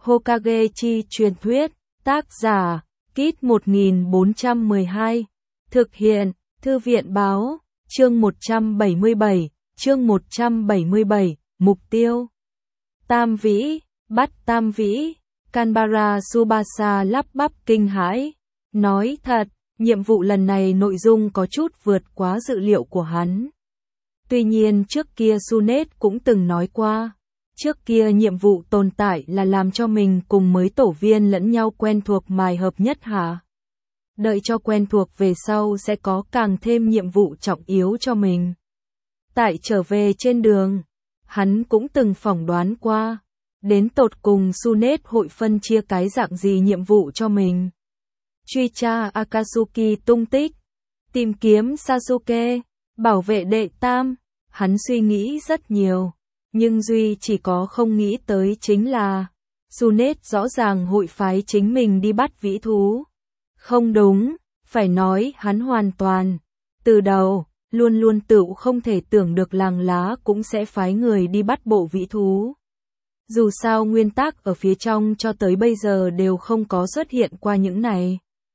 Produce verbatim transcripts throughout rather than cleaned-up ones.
Hokage chi truyền thuyết, tác giả, Kit một nghìn bốn trăm mười hai, thực hiện, Thư viện báo, chương một trăm bảy mươi bảy, chương một trăm bảy mươi bảy, mục tiêu. Tam vĩ, bắt tam vĩ, Kanbara Tsubasa lắp bắp kinh hãi, nói thật, nhiệm vụ lần này nội dung có chút vượt quá dự liệu của hắn. Tuy nhiên trước kia Tsunade cũng từng nói qua, trước kia nhiệm vụ tồn tại là làm cho mình cùng mấy tổ viên lẫn nhau quen thuộc mài hợp nhất hả? Đợi cho quen thuộc về sau sẽ có càng thêm nhiệm vụ trọng yếu cho mình. Tại trở về trên đường, hắn cũng từng phỏng đoán qua, đến tột cùng Tsunade hội phân chia cái dạng gì nhiệm vụ cho mình. Truy tra Akatsuki tung tích, tìm kiếm Sasuke, bảo vệ đệ tam, hắn suy nghĩ rất nhiều, nhưng duy chỉ có không nghĩ tới chính là Tsunade rõ ràng hội phái chính mình đi bắt vĩ thú. Không đúng, phải nói hắn hoàn toàn, từ đầu, luôn luôn tự không thể tưởng được làng lá cũng sẽ phái người đi bắt bộ vĩ thú. Dù sao nguyên tắc ở phía trong cho tới bây giờ đều không có xuất hiện qua những này.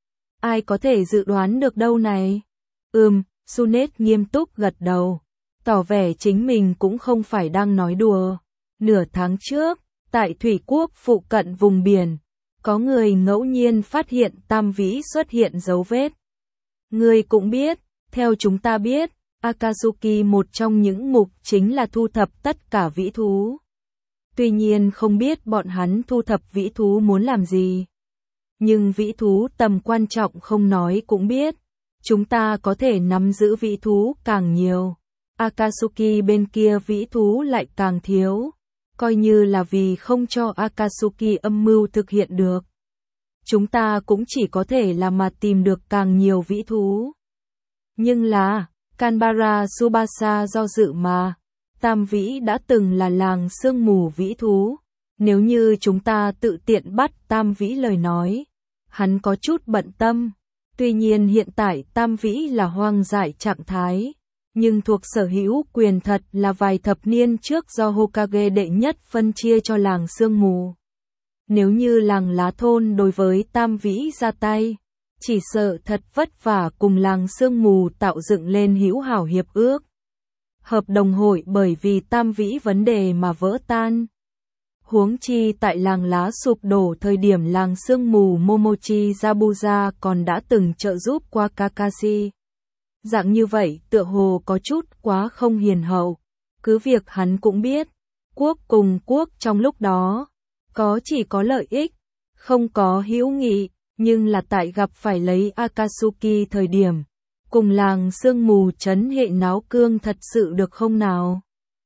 Ai có thể dự đoán được đâu này? Ừm, Tsunade nghiêm túc gật đầu, tỏ vẻ chính mình cũng không phải đang nói đùa. Nửa tháng trước, tại Thủy Quốc phụ cận vùng biển, có người ngẫu nhiên phát hiện tam vĩ xuất hiện dấu vết. Người cũng biết, theo chúng ta biết, Akatsuki một trong những mục chính là thu thập tất cả vĩ thú. Tuy nhiên không biết bọn hắn thu thập vĩ thú muốn làm gì. Nhưng vĩ thú tầm quan trọng không nói cũng biết. Chúng ta có thể nắm giữ vĩ thú càng nhiều. Akatsuki bên kia vĩ thú lại càng thiếu. Coi như là vì không cho Akatsuki âm mưu thực hiện được. Chúng ta cũng chỉ có thể là mà tìm được càng nhiều vĩ thú. Nhưng là, Kanbara Tsubasa do dự mà. Tam vĩ đã từng là làng sương mù vĩ thú. Nếu như chúng ta tự tiện bắt tam vĩ lời nói, hắn có chút bận tâm. Tuy nhiên hiện tại tam vĩ là hoang dại trạng thái, nhưng thuộc sở hữu quyền thật là vài thập niên trước do Hokage đệ nhất phân chia cho làng sương mù. Nếu như làng lá thôn đối với tam vĩ ra tay, chỉ sợ thật vất vả cùng làng sương mù tạo dựng lên hữu hảo hiệp ước. Hợp đồng hội bởi vì tam vĩ vấn đề mà vỡ tan. Huống chi tại làng lá sụp đổ thời điểm làng sương mù Momochi Zabuza còn đã từng trợ giúp qua Kakashi. Dạng như vậy tựa hồ có chút quá không hiền hậu. Cứ việc hắn cũng biết, quốc cùng quốc trong lúc đó, có chỉ có lợi ích, không có hữu nghị, nhưng là tại gặp phải lấy Akatsuki thời điểm, cùng làng sương mù trấn hệ náo cương thật sự được không nào?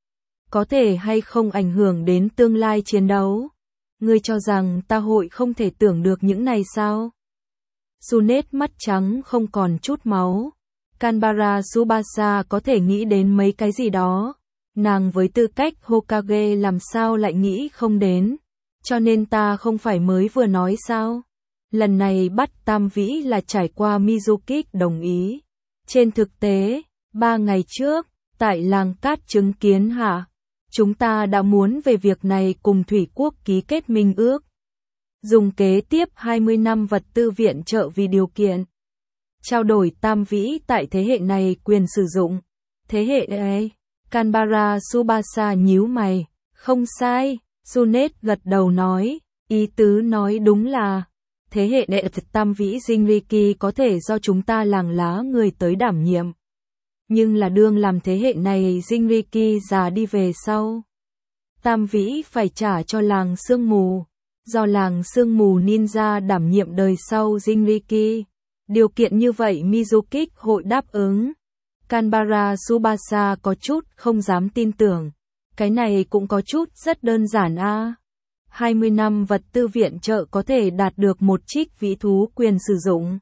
Có thể hay không ảnh hưởng đến tương lai chiến đấu? Ngươi cho rằng ta hội không thể tưởng được những này sao? Tsunade mắt trắng không còn chút máu. Kanbara Tsubasa có thể nghĩ đến mấy cái gì đó. Nàng với tư cách Hokage làm sao lại nghĩ không đến. Cho nên ta không phải mới vừa nói sao? Lần này bắt tam vĩ là trải qua Mizuki đồng ý. Trên thực tế, ba ngày trước, tại làng cát chứng kiến hả? Chúng ta đã muốn về việc này cùng Thủy Quốc ký kết minh ước. Dùng kế tiếp hai mươi năm vật tư viện trợ vì điều kiện. Trao đổi tam vĩ tại thế hệ này quyền sử dụng. Thế hệ ấy, Kanbara Tsubasa nhíu mày. Không sai, Tsunade gật đầu nói. Ý tứ nói đúng là, thế hệ đệ tam vĩ Jinriki có thể do chúng ta làng lá người tới đảm nhiệm. Nhưng là đương làm thế hệ này Jinriki già đi về sau. Tam vĩ phải trả cho làng sương mù. Do làng sương mù ninja đảm nhiệm đời sau Jinriki. Điều kiện như vậy Mizuki hội đáp ứng. Kanbara Tsubasa có chút không dám tin tưởng. Cái này cũng có chút rất đơn giản a. À. hai mươi năm vật tư viện trợ có thể đạt được một trích vĩ thú quyền sử dụng.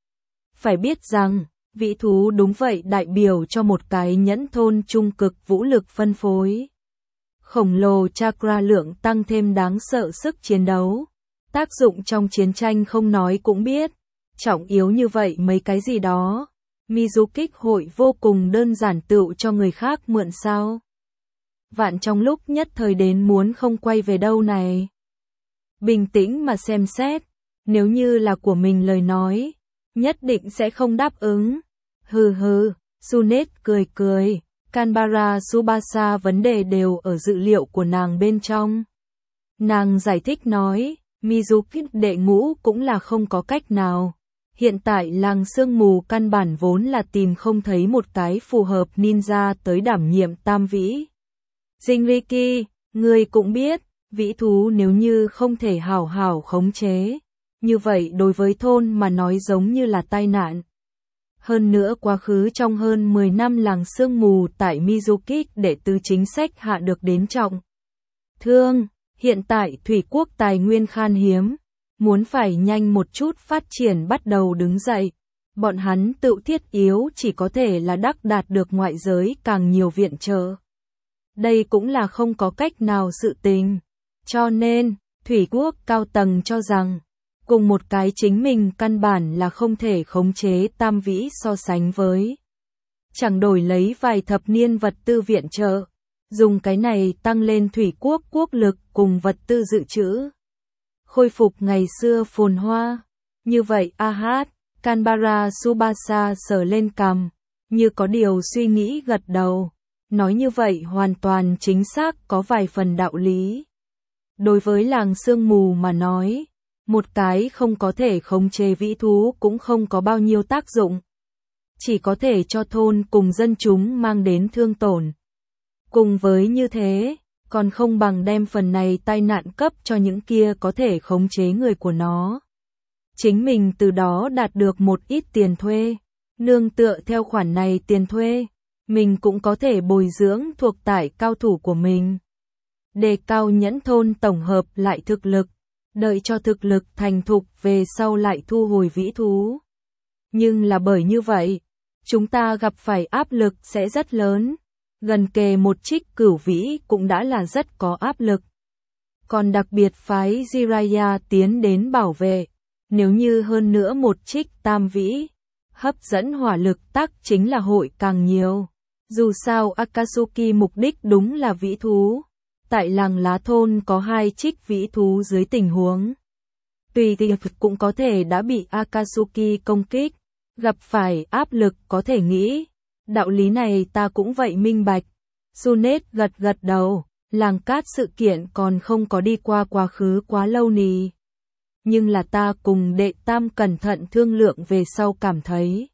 Phải biết rằng, vĩ thú đúng vậy đại biểu cho một cái nhẫn thôn trung cực vũ lực phân phối. Khổng lồ chakra lượng tăng thêm đáng sợ sức chiến đấu. Tác dụng trong chiến tranh không nói cũng biết. Trọng yếu như vậy mấy cái gì đó. Mizuki hội vô cùng đơn giản tựu cho người khác mượn sao. Vạn trong lúc nhất thời đến muốn không quay về đâu này. bình tĩnh mà xem xét, nếu như là của mình lời nói, nhất định sẽ không đáp ứng. Hừ hừ, Sunet cười cười, Canberra Tsubasa vấn đề đều ở dự liệu của nàng bên trong. Nàng giải thích nói, Mizuki đệ ngũ cũng là không có cách nào. Hiện tại làng sương mù căn bản vốn là tìm không thấy một cái phù hợp ninja tới đảm nhiệm tam vĩ. Jinriki, ngươi cũng biết, vĩ thú nếu như không thể hảo hảo khống chế, như vậy đối với thôn mà nói giống như là tai nạn. Hơn nữa quá khứ trong hơn mười năm làng sương mù tại Mizuki để từ chính sách hạ được đến trọng thương, hiện tại thủy quốc tài nguyên khan hiếm, muốn phải nhanh một chút phát triển bắt đầu đứng dậy. Bọn hắn tự thiết yếu chỉ có thể là đắc đạt được ngoại giới càng nhiều viện trợ. Đây cũng là không có cách nào sự tình. Cho nên, thủy quốc cao tầng cho rằng, cùng một cái chính mình căn bản là không thể khống chế tam vĩ so sánh với. Chẳng đổi lấy vài thập niên vật tư viện trợ, dùng cái này tăng lên thủy quốc quốc lực cùng vật tư dự trữ. Khôi phục ngày xưa phồn hoa. Như vậy Ahad, Canberra Tsubasa sờ lên cằm, như có điều suy nghĩ gật đầu. Nói như vậy hoàn toàn chính xác có vài phần đạo lý. Đối với làng sương mù mà nói, một cái không có thể khống chế vĩ thú cũng không có bao nhiêu tác dụng. Chỉ có thể cho thôn cùng dân chúng mang đến thương tổn. Cùng với như thế, còn không bằng đem phần này tai nạn cấp cho những kia có thể khống chế người của nó. Chính mình từ đó đạt được một ít tiền thuê, nương tựa theo khoản này tiền thuê, mình cũng có thể bồi dưỡng thuộc tại cao thủ của mình. Đề cao nhẫn thôn tổng hợp lại thực lực, đợi cho thực lực thành thục về sau lại thu hồi vĩ thú. Nhưng là bởi như vậy, chúng ta gặp phải áp lực sẽ rất lớn. Gần kề một trích cửu vĩ cũng đã là rất có áp lực. Còn đặc biệt phái Jiraiya tiến đến bảo vệ, nếu như hơn nữa một trích tam vĩ, hấp dẫn hỏa lực tác chính là hội càng nhiều. Dù sao Akatsuki mục đích đúng là vĩ thú. Tại làng lá thôn có hai trích vĩ thú dưới tình huống. Tùy thì cũng có thể đã bị Akatsuki công kích, gặp phải áp lực có thể nghĩ. Đạo lý này ta cũng vậy minh bạch. Sunet gật gật đầu, làng cát sự kiện còn không có đi qua quá khứ quá lâu nì. Nhưng là ta cùng đệ tam cẩn thận thương lượng về sau cảm thấy.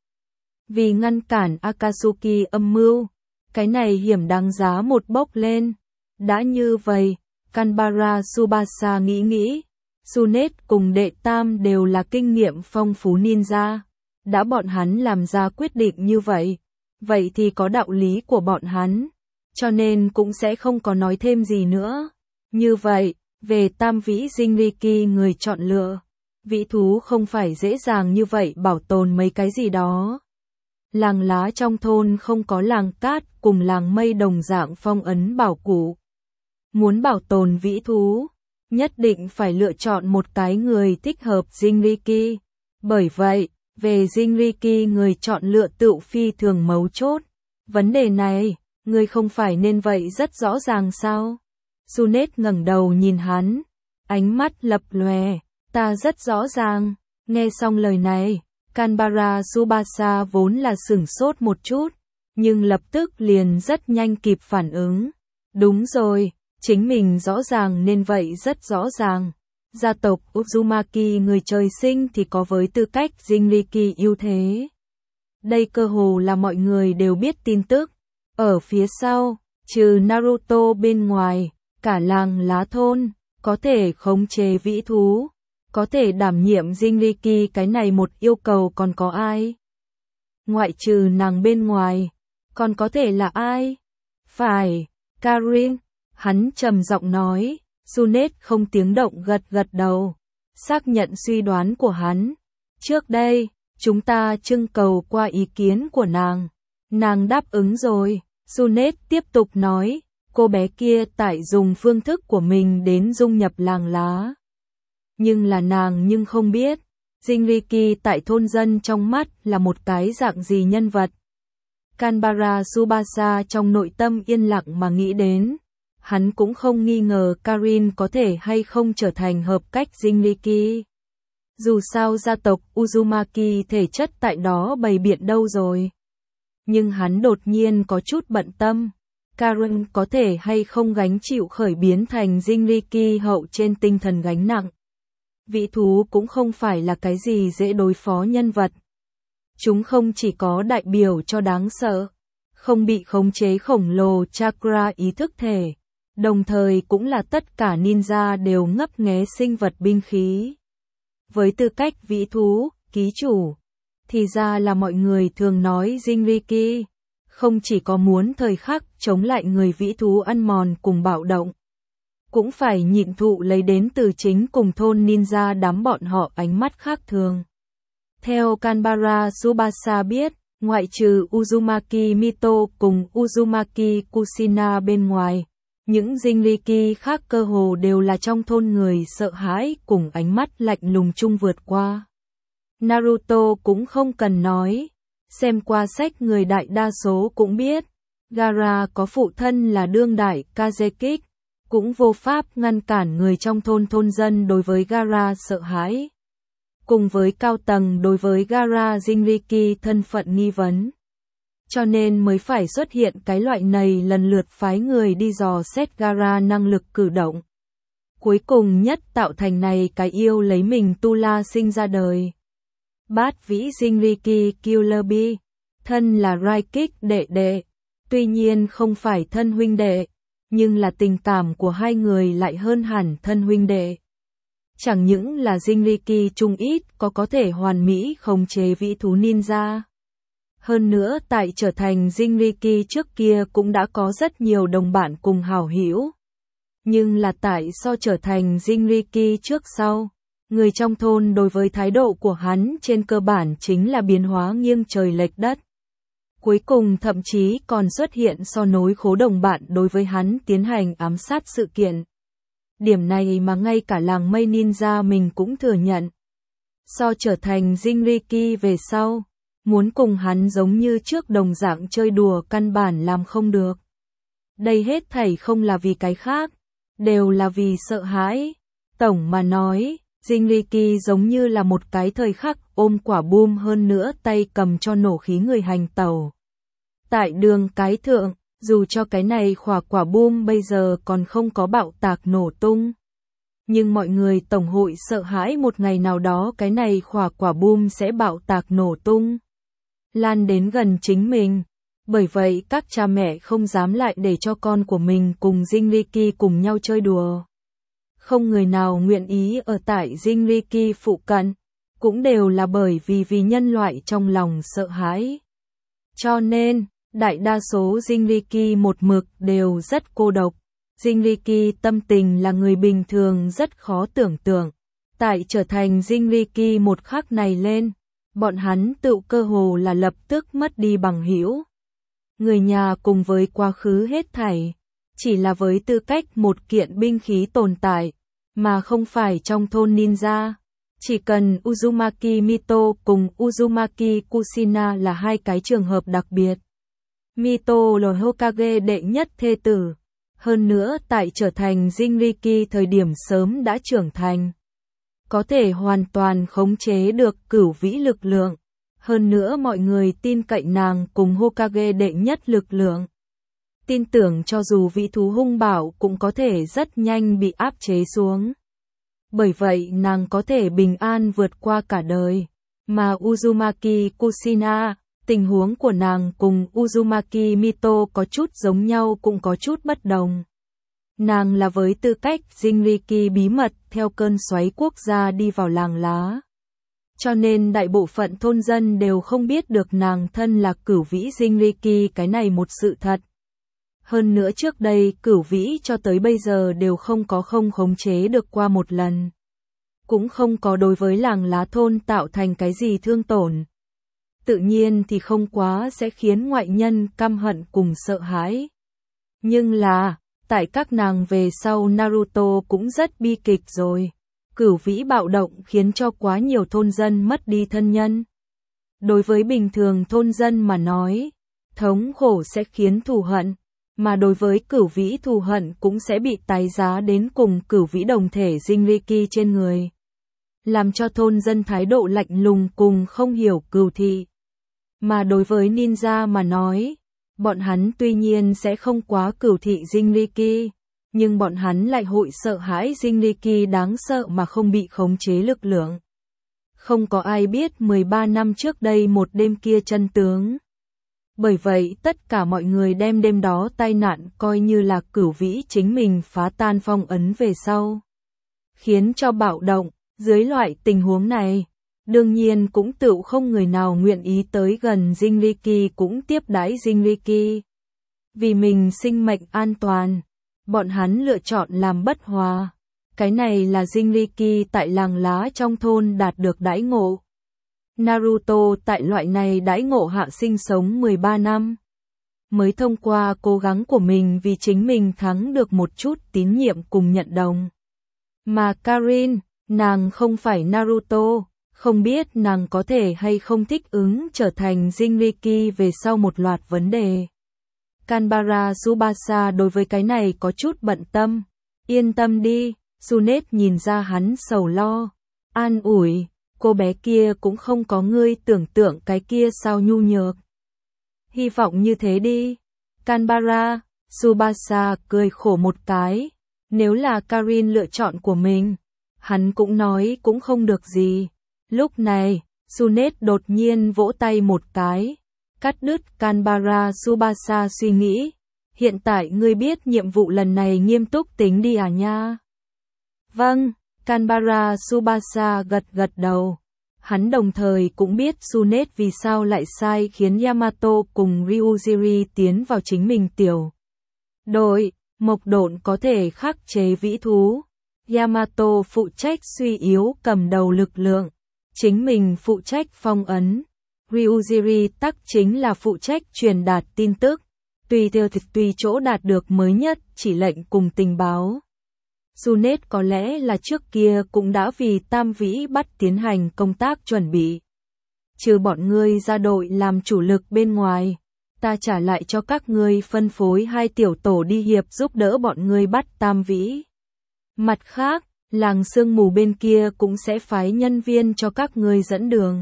Vì ngăn cản Akatsuki âm mưu, cái này hiểm đáng giá một bốc lên. Đã như vậy, Canberra Tsubasa nghĩ nghĩ, Sunet cùng đệ tam đều là kinh nghiệm phong phú ninja. Đã bọn hắn làm ra quyết định như vậy, vậy thì có đạo lý của bọn hắn, cho nên cũng sẽ không có nói thêm gì nữa. Như vậy, về tam vĩ Jinriki người chọn lựa, vĩ thú không phải dễ dàng như vậy bảo tồn mấy cái gì đó. Làng lá trong thôn không có làng cát cùng làng mây đồng dạng phong ấn bảo cụ. Muốn bảo tồn vĩ thú, nhất định phải lựa chọn một cái người thích hợp Jinriki. Bởi vậy, về Jinriki người chọn lựa tựu phi thường mấu chốt. Vấn đề này, người không phải nên vậy rất rõ ràng sao? Sunet ngẩng đầu nhìn hắn, ánh mắt lập lòe, ta rất rõ ràng. Nghe xong lời này, Canberra Tsubasa vốn là sửng sốt một chút, nhưng lập tức liền rất nhanh kịp phản ứng. Đúng rồi, chính mình rõ ràng nên vậy rất rõ ràng. Gia tộc Uzumaki người trời sinh thì có với tư cách Jinriki ưu thế. Đây cơ hồ là mọi người đều biết tin tức. Ở phía sau, trừ Naruto bên ngoài, cả làng lá thôn, có thể khống chế vĩ thú, có thể đảm nhiệm Jinriki cái này một yêu cầu còn có ai? Ngoại trừ nàng bên ngoài, còn có thể là ai? Phải, Karin, hắn trầm giọng nói. Sunet không tiếng động gật gật đầu, xác nhận suy đoán của hắn. Trước đây, chúng ta trưng cầu qua ý kiến của nàng. Nàng đáp ứng rồi. Sunet tiếp tục nói, cô bé kia tại dùng phương thức của mình đến dung nhập làng lá. Nhưng là nàng nhưng không biết, Jinriki tại thôn dân trong mắt là một cái dạng gì nhân vật. Canberra Tsubasa trong nội tâm yên lặng mà nghĩ đến. hắn cũng không nghi ngờ Karin có thể hay không trở thành hợp cách Jinriki. Dù sao gia tộc Uzumaki thể chất tại đó bày biện đâu rồi. Nhưng hắn đột nhiên có chút bận tâm. Karin có thể hay không gánh chịu khởi biến thành Jinriki hậu trên tinh thần gánh nặng. Vĩ thú cũng không phải là cái gì dễ đối phó nhân vật. Chúng không chỉ có đại biểu cho đáng sợ, không bị khống chế khổng lồ chakra ý thức thể, đồng thời cũng là tất cả ninja đều ngấp nghé sinh vật binh khí. Với tư cách vĩ thú, ký chủ, thì ra là mọi người thường nói Jinriki, không chỉ có muốn thời khắc chống lại người vĩ thú ăn mòn cùng bạo động, cũng phải nhịn thụ lấy đến từ chính cùng thôn ninja đám bọn họ ánh mắt khác thường. Theo Kanbara Tsubasa biết, ngoại trừ Uzumaki Mito cùng Uzumaki Kushina bên ngoài, những Jinriki khác cơ hồ đều là trong thôn người sợ hãi cùng ánh mắt lạnh lùng chung vượt qua. Naruto cũng không cần nói, xem qua sách người đại đa số cũng biết, Gaara có phụ thân là đương đại Kazekage, cũng vô pháp ngăn cản người trong thôn thôn dân đối với Gaara sợ hãi. Cùng với cao tầng đối với Gaara Jinriki thân phận nghi vấn. Cho nên mới phải xuất hiện cái loại này lần lượt phái người đi dò xét Gaara năng lực cử động. Cuối cùng nhất tạo thành này cái yêu lấy mình Tula sinh ra đời. Bát vĩ Jinriki Killer Bee, thân là Raikage đệ đệ, tuy nhiên không phải thân huynh đệ, nhưng là tình cảm của hai người lại hơn hẳn thân huynh đệ. Chẳng những là Jinriki trung ít có có thể hoàn mỹ khống chế vĩ thú ninja. Hơn nữa tại trở thành Jinriki trước kia cũng đã có rất nhiều đồng bạn cùng hảo hữu. Nhưng là tại so trở thành Jinriki trước sau, người trong thôn đối với thái độ của hắn trên cơ bản chính là biến hóa nghiêng trời lệch đất. Cuối cùng thậm chí còn xuất hiện so nối khố đồng bạn đối với hắn tiến hành ám sát sự kiện. Điểm này mà ngay cả làng mây ninja mình cũng thừa nhận. So trở thành Jinriki về sau, muốn cùng hắn giống như trước đồng dạng chơi đùa căn bản làm không được. Đây hết thảy không là vì cái khác, đều là vì sợ hãi. Tổng mà nói, Jinriki giống như là một cái thời khắc ôm quả bom hơn nữa tay cầm cho nổ khí người hành tàu. Tại đường cái thượng, dù cho cái này khỏa quả bom bây giờ còn không có bạo tạc nổ tung. Nhưng mọi người tổng hội sợ hãi một ngày nào đó cái này khỏa quả bom sẽ bạo tạc nổ tung. Lan đến gần chính mình. Bởi vậy các cha mẹ không dám lại để cho con của mình cùng Jinriki cùng nhau chơi đùa. Không người nào nguyện ý ở tại Jinriki phụ cận, cũng đều là bởi vì vì nhân loại trong lòng sợ hãi. Cho nên, đại đa số Jinriki một mực đều rất cô độc. Jinriki tâm tình là người bình thường rất khó tưởng tượng. Tại trở thành Jinriki một khắc này lên, bọn hắn tự cơ hồ là lập tức mất đi bằng hữu. Người nhà cùng với quá khứ hết thảy, chỉ là với tư cách một kiện binh khí tồn tại, mà không phải trong thôn ninja. Chỉ cần Uzumaki Mito cùng Uzumaki Kushina là hai cái trường hợp đặc biệt. Mito là Hokage đệ nhất thê tử, hơn nữa tại trở thành Jinriki thời điểm sớm đã trưởng thành. Có thể hoàn toàn khống chế được cửu vĩ lực lượng, hơn nữa mọi người tin cậy nàng cùng Hokage đệ nhất lực lượng. Tin tưởng cho dù vĩ thú hung bạo cũng có thể rất nhanh bị áp chế xuống. Bởi vậy nàng có thể bình an vượt qua cả đời. Mà Uzumaki Kushina, tình huống của nàng cùng Uzumaki Mito có chút giống nhau cũng có chút bất đồng. Nàng là với tư cách Jinriki bí mật theo cơn xoáy quốc gia đi vào làng lá. Cho nên đại bộ phận thôn dân đều không biết được nàng thân là cửu vĩ Jinriki cái này một sự thật. Hơn nữa trước đây cửu vĩ cho tới bây giờ đều không có không khống chế được qua một lần. Cũng không có đối với làng lá thôn tạo thành cái gì thương tổn. Tự nhiên thì không quá sẽ khiến ngoại nhân căm hận cùng sợ hãi. Nhưng là, tại các nàng về sau Naruto cũng rất bi kịch rồi. Cửu vĩ bạo động khiến cho quá nhiều thôn dân mất đi thân nhân. Đối với bình thường thôn dân mà nói, thống khổ sẽ khiến thù hận, mà đối với cửu vĩ thù hận cũng sẽ bị tái giá đến cùng cửu vĩ đồng thể Jinriki trên người. Làm cho thôn dân thái độ lạnh lùng cùng không hiểu cừu thị. Mà đối với ninja mà nói, bọn hắn tuy nhiên sẽ không quá cửu thị Jinriki, nhưng bọn hắn lại hội sợ hãi Jinriki đáng sợ mà không bị khống chế lực lượng. Không có ai biết mười ba năm trước đây một đêm kia chân tướng. Bởi vậy tất cả mọi người đem đêm đó tai nạn coi như là cửu vĩ chính mình phá tan phong ấn về sau. Khiến cho bạo động, dưới loại tình huống này, đương nhiên cũng tự không người nào nguyện ý tới gần Jinriki cũng tiếp đãi Jinriki. Vì mình sinh mệnh an toàn, bọn hắn lựa chọn làm bất hòa. Cái này là Jinriki tại làng lá trong thôn đạt được đãi ngộ. Naruto tại loại này đãi ngộ hạ sinh sống mười ba năm. Mới thông qua cố gắng của mình vì chính mình thắng được một chút tín nhiệm cùng nhận đồng. Mà Karin, nàng không phải Naruto, không biết nàng có thể hay không thích ứng trở thành Jinriki về sau một loạt vấn đề. Kanbara Tsubasa đối với cái này có chút bận tâm. Yên tâm đi, Tsunade nhìn ra hắn sầu lo. An ủi, cô bé kia cũng không có ngươi tưởng tượng cái kia sao nhu nhược. Hy vọng như thế đi. Kanbara Tsubasa cười khổ một cái. Nếu là Karin lựa chọn của mình, hắn cũng nói cũng không được gì. Lúc này, Tsunade đột nhiên vỗ tay một cái, cắt đứt Kanbara Tsubasa suy nghĩ. Hiện tại ngươi biết nhiệm vụ lần này nghiêm túc tính đi à nha? Vâng, Kanbara Tsubasa gật gật đầu. Hắn đồng thời cũng biết Tsunade vì sao lại sai khiến Yamato cùng Ryujiri tiến vào chính mình tiểu đội. Mộc độn có thể khắc chế vĩ thú. Yamato phụ trách suy yếu cầm đầu lực lượng. Chính mình phụ trách phong ấn. Ryujiri tắc chính là phụ trách truyền đạt tin tức. Tùy theo thực tùy chỗ đạt được mới nhất chỉ lệnh cùng tình báo. Tsunade có lẽ là trước kia cũng đã vì tam vĩ bắt tiến hành công tác chuẩn bị. Trừ bọn ngươi ra đội làm chủ lực bên ngoài, ta trả lại cho các ngươi phân phối hai tiểu tổ đi hiệp giúp đỡ bọn ngươi bắt tam vĩ. Mặt khác, làng sương mù bên kia cũng sẽ phái nhân viên cho các ngươi dẫn đường.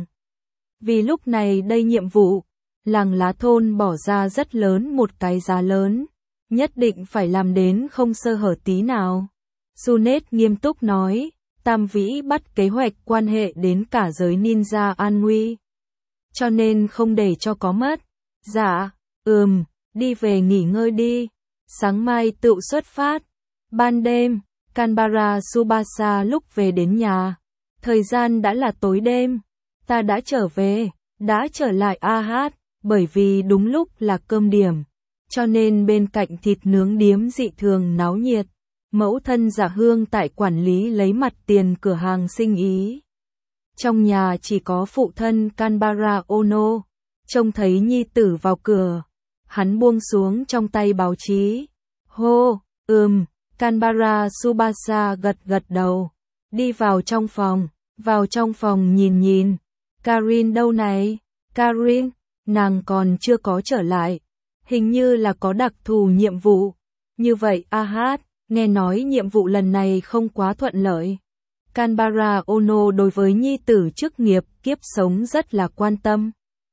Vì lúc này đây nhiệm vụ, làng lá thôn bỏ ra rất lớn một cái giá lớn, nhất định phải làm đến không sơ hở tí nào. Tsunade nghiêm túc nói, tam vĩ bắt kế hoạch quan hệ đến cả giới ninja an nguy. Cho nên không để cho có mất. Dạ, ừm, đi về nghỉ ngơi đi. Sáng mai tự xuất phát. Ban đêm, Kanbara Tsubasa lúc về đến nhà. Thời gian đã là tối đêm. Ta đã trở về, đã trở lại a hát, bởi vì đúng lúc là cơm điểm. Cho nên bên cạnh thịt nướng điếm dị thường náo nhiệt. Mẫu thân Dạ Hương tại quản lý lấy mặt tiền cửa hàng sinh ý. Trong nhà chỉ có phụ thân Kanbara Ono. Trông thấy nhi tử vào cửa. Hắn buông xuống trong tay báo chí. Hô, ừm, Kanbara Tsubasa gật gật đầu. Đi vào trong phòng, vào trong phòng nhìn nhìn. Karin đâu này? Karin, nàng còn chưa có trở lại. Hình như là có đặc thù nhiệm vụ. Như vậy a hát, nghe nói nhiệm vụ lần này không quá thuận lợi. Kanbara Ono đối với nhi tử chức nghiệp kiếp sống rất là quan tâm.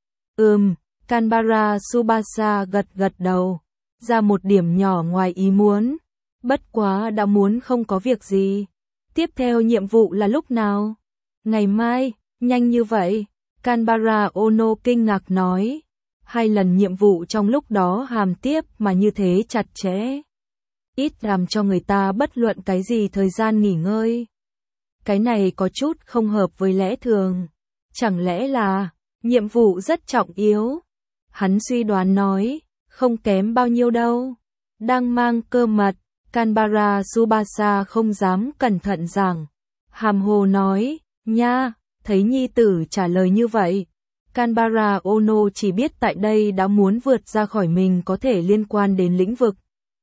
Ừm, Kanbara Tsubasa gật gật đầu. Ra một điểm nhỏ ngoài ý muốn. Bất quá đã muốn không có việc gì. Tiếp theo nhiệm vụ là lúc nào? Ngày mai, nhanh như vậy. Kanbara Ono kinh ngạc nói. Hai lần nhiệm vụ trong lúc đó hàm tiếp mà như thế chặt chẽ. Ít làm cho người ta bất luận cái gì thời gian nghỉ ngơi. Cái này có chút không hợp với lẽ thường. Chẳng lẽ là, nhiệm vụ rất trọng yếu? Hắn suy đoán nói, không kém bao nhiêu đâu. Đang mang cơ mật, Kanbara Tsubasa không dám cẩn thận rằng. Hàm hồ nói, nha, thấy nhi tử trả lời như vậy. Kanbara Ono chỉ biết tại đây đã muốn vượt ra khỏi mình có thể liên quan đến lĩnh vực.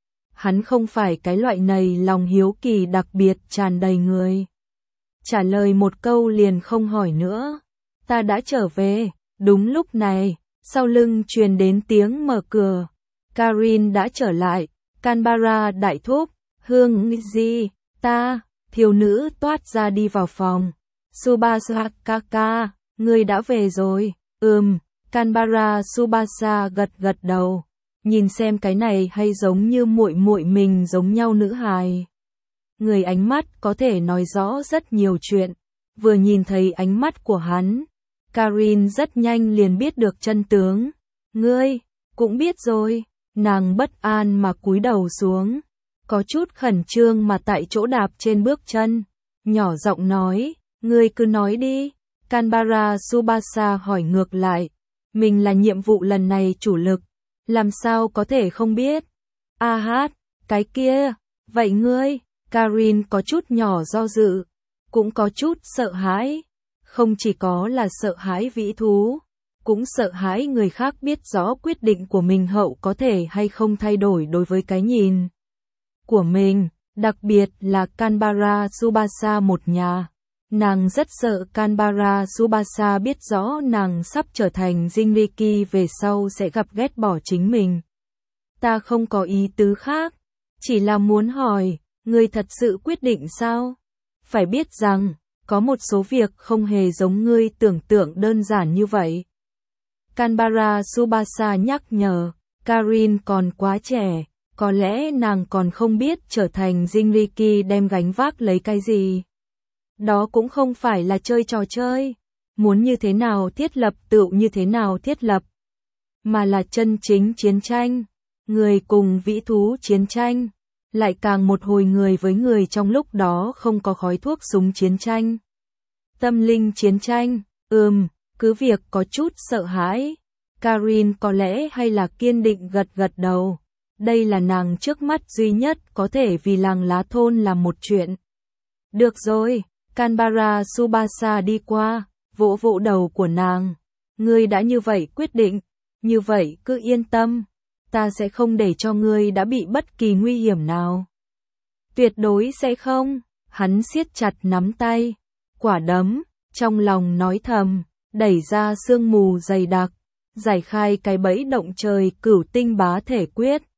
Hắn không phải cái loại này lòng hiếu kỳ đặc biệt tràn đầy người. Trả lời một câu liền không hỏi nữa. Ta đã trở về, đúng lúc này, sau lưng truyền đến tiếng mở cửa. Karin đã trở lại, Canberra đại thúc, Hương gì, ta, thiếu nữ toát ra đi vào phòng. Tsubasa kaka, ngươi đã về rồi, ừm, Canberra Tsubasa gật gật đầu, nhìn xem cái này hay giống như muội muội mình giống nhau nữ hài. Người ánh mắt có thể nói rõ rất nhiều chuyện, vừa nhìn thấy ánh mắt của hắn, Karin rất nhanh liền biết được chân tướng. Ngươi, cũng biết rồi, nàng bất an mà cúi đầu xuống, có chút khẩn trương mà tại chỗ đạp trên bước chân, nhỏ giọng nói, ngươi cứ nói đi. Canberra Tsubasa hỏi ngược lại, mình là nhiệm vụ lần này chủ lực, làm sao có thể không biết. A hát, cái kia, vậy ngươi, Karin có chút nhỏ do dự, cũng có chút sợ hãi, không chỉ có là sợ hãi vĩ thú, cũng sợ hãi người khác biết rõ quyết định của mình hậu có thể hay không thay đổi đối với cái nhìn của mình, đặc biệt là Canberra Tsubasa một nhà. Nàng rất sợ Canberra Tsubasa biết rõ nàng sắp trở thành Jinriki về sau sẽ gặp ghét bỏ chính mình. Ta không có ý tứ khác, chỉ là muốn hỏi, ngươi thật sự quyết định sao? Phải biết rằng, có một số việc không hề giống ngươi tưởng tượng đơn giản như vậy. Canberra Tsubasa nhắc nhở, Karin còn quá trẻ, có lẽ nàng còn không biết trở thành Jinriki đem gánh vác lấy cái gì. Đó cũng không phải là chơi trò chơi, muốn như thế nào thiết lập tựu như thế nào thiết lập, mà là chân chính chiến tranh, người cùng vĩ thú chiến tranh, lại càng một hồi người với người trong lúc đó không có khói thuốc súng chiến tranh. Tâm linh chiến tranh, ừm, cứ việc có chút sợ hãi, Karin có lẽ hay là kiên định gật gật đầu, đây là nàng trước mắt duy nhất có thể vì làng lá thôn làm một chuyện. Được rồi. Canberra Tsubasa đi qua, vỗ vỗ đầu của nàng. Ngươi đã như vậy quyết định, như vậy cứ yên tâm, ta sẽ không để cho ngươi đã bị bất kỳ nguy hiểm nào. Tuyệt đối sẽ không, hắn siết chặt nắm tay, quả đấm, trong lòng nói thầm, đẩy ra sương mù dày đặc, giải khai cái bẫy động trời cửu tinh bá thể quyết.